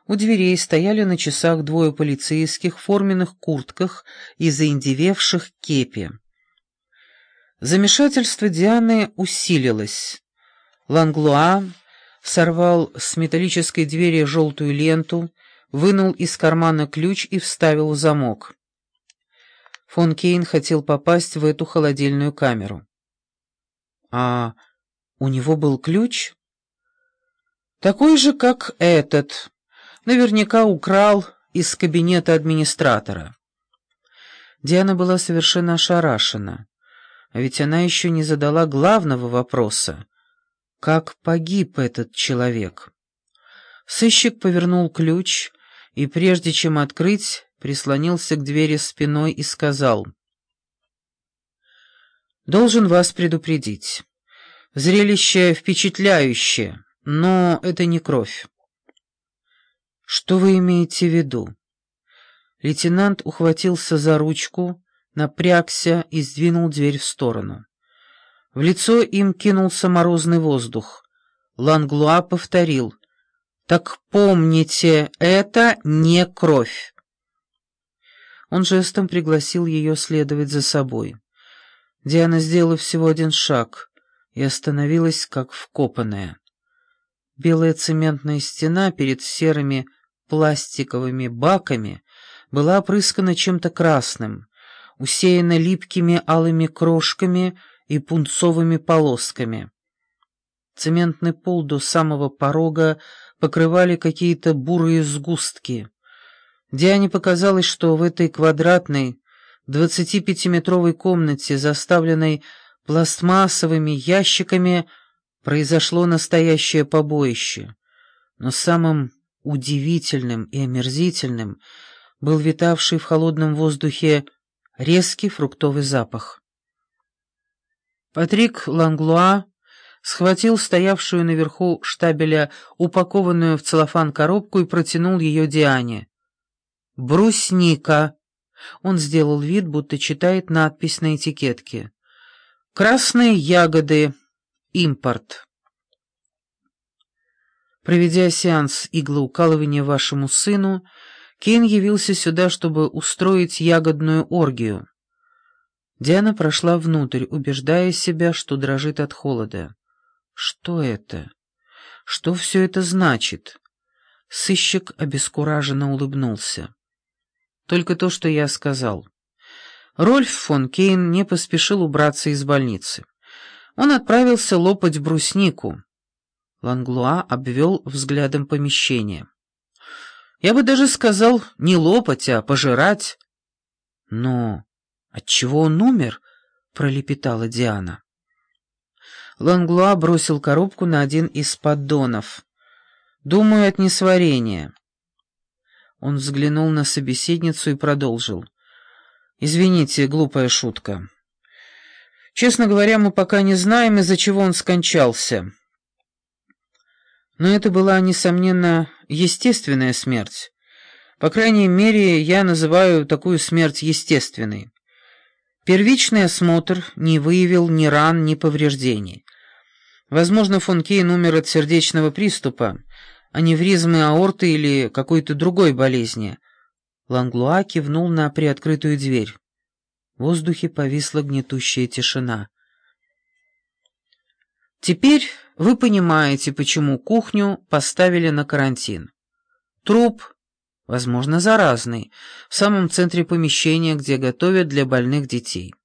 У дверей стояли на часах двое полицейских в форменных куртках и заиндевевших кепи. Замешательство Дианы усилилось. Ланглуа сорвал с металлической двери желтую ленту, вынул из кармана ключ и вставил в замок. Фон Кейн хотел попасть в эту холодильную камеру. А у него был ключ? Такой же, как этот. Наверняка украл из кабинета администратора. Диана была совершенно ошарашена. А ведь она еще не задала главного вопроса. Как погиб этот человек? Сыщик повернул ключ и, прежде чем открыть, прислонился к двери спиной и сказал: «Должен вас предупредить. Зрелище впечатляющее, но это не кровь». «Что вы имеете в виду?» Лейтенант ухватился за ручку, напрягся и сдвинул дверь в сторону. В лицо им кинулся морозный воздух. Ланглуа повторил: «Так помните, это не кровь». Он жестом пригласил ее следовать за собой. Диана сделала всего один шаг и остановилась, как вкопанная. Белая цементная стена перед серыми пластиковыми баками была опрыскана чем-то красным, усеяна липкими алыми крошками и пунцовыми полосками. Цементный пол до самого порога покрывали какие-то бурые сгустки. Диане показалось, что в этой квадратной 25-метровой комнате, заставленной пластмассовыми ящиками, произошло настоящее побоище. Но самым удивительным и омерзительным был витавший в холодном воздухе резкий фруктовый запах. Патрик Ланглуа схватил стоявшую наверху штабеля упакованную в целлофан коробку и протянул ее Диане. «Брусника!» Он сделал вид, будто читает надпись на этикетке. «Красные ягоды. Импорт». Проведя сеанс иглоукалывания вашему сыну, Кейн явился сюда, чтобы устроить ягодную оргию. Диана прошла внутрь, убеждая себя, что дрожит от холода. Что это? Что все это значит? Сыщик обескураженно улыбнулся. Только то, что я сказал. Рольф фон Кейн не поспешил убраться из больницы. Он отправился лопать бруснику. Ланглуа обвел взглядом помещение. Я бы даже сказал, не лопать, а пожирать. Но отчего он умер? Пролепетала Диана. Ланглуа бросил коробку на один из поддонов. Думаю, от несварения. Он взглянул на собеседницу и продолжил. Извините, глупая шутка. Честно говоря, мы пока не знаем, из-за чего он скончался. Но это была, несомненно, естественная смерть. По крайней мере, я называю такую смерть естественной. Первичный осмотр не выявил ни ран, ни повреждений. Возможно, фон Кейн умер от сердечного приступа, аневризмы аорты или какой-то другой болезни. Ланглуа кивнул на приоткрытую дверь. В воздухе повисла гнетущая тишина. Теперь вы понимаете, почему кухню поставили на карантин. Труп, возможно, заразный, в самом центре помещения, где готовят для больных детей.